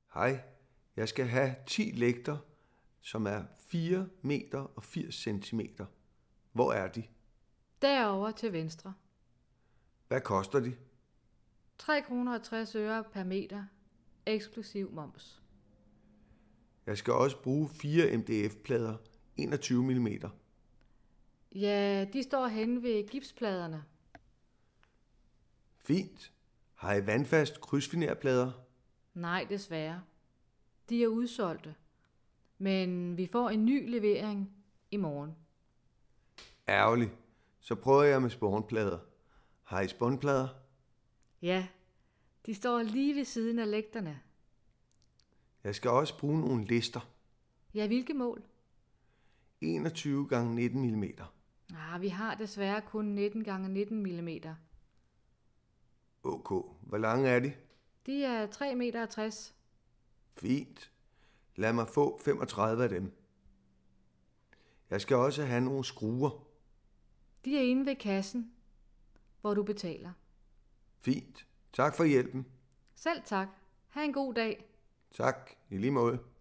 Hej, jeg skal have 10 lægter, som er 4 meter og 80 centimeter. Hvor er de? Derovre til venstre. Hvad koster de? 3 kroner og 60 øre per meter, eksklusiv moms. Jeg skal også bruge 4 MDF-plader, 21 mm. Ja, de står henne ved gipspladerne. Fint. Har I vandfast krydsfinerplader? Nej, desværre. De er udsolgte. Men vi får en ny levering i morgen. Ærgerligt. Så prøver jeg med spånplader. Har I spånplader? Ja, de står lige ved siden af lægterne. Jeg skal også bruge nogle lister. Ja, hvilke mål? 21 x 19 mm. Vi har desværre kun 19 x 19 mm. Ok. Hvor lange er de? De er 3,60 meter. Fint. Lad mig få 35 af dem. Jeg skal også have nogle skruer. De er inde ved kassen, hvor du betaler. Fint. Tak for hjælpen. Selv tak. Ha' en god dag. Tak. I lige måde.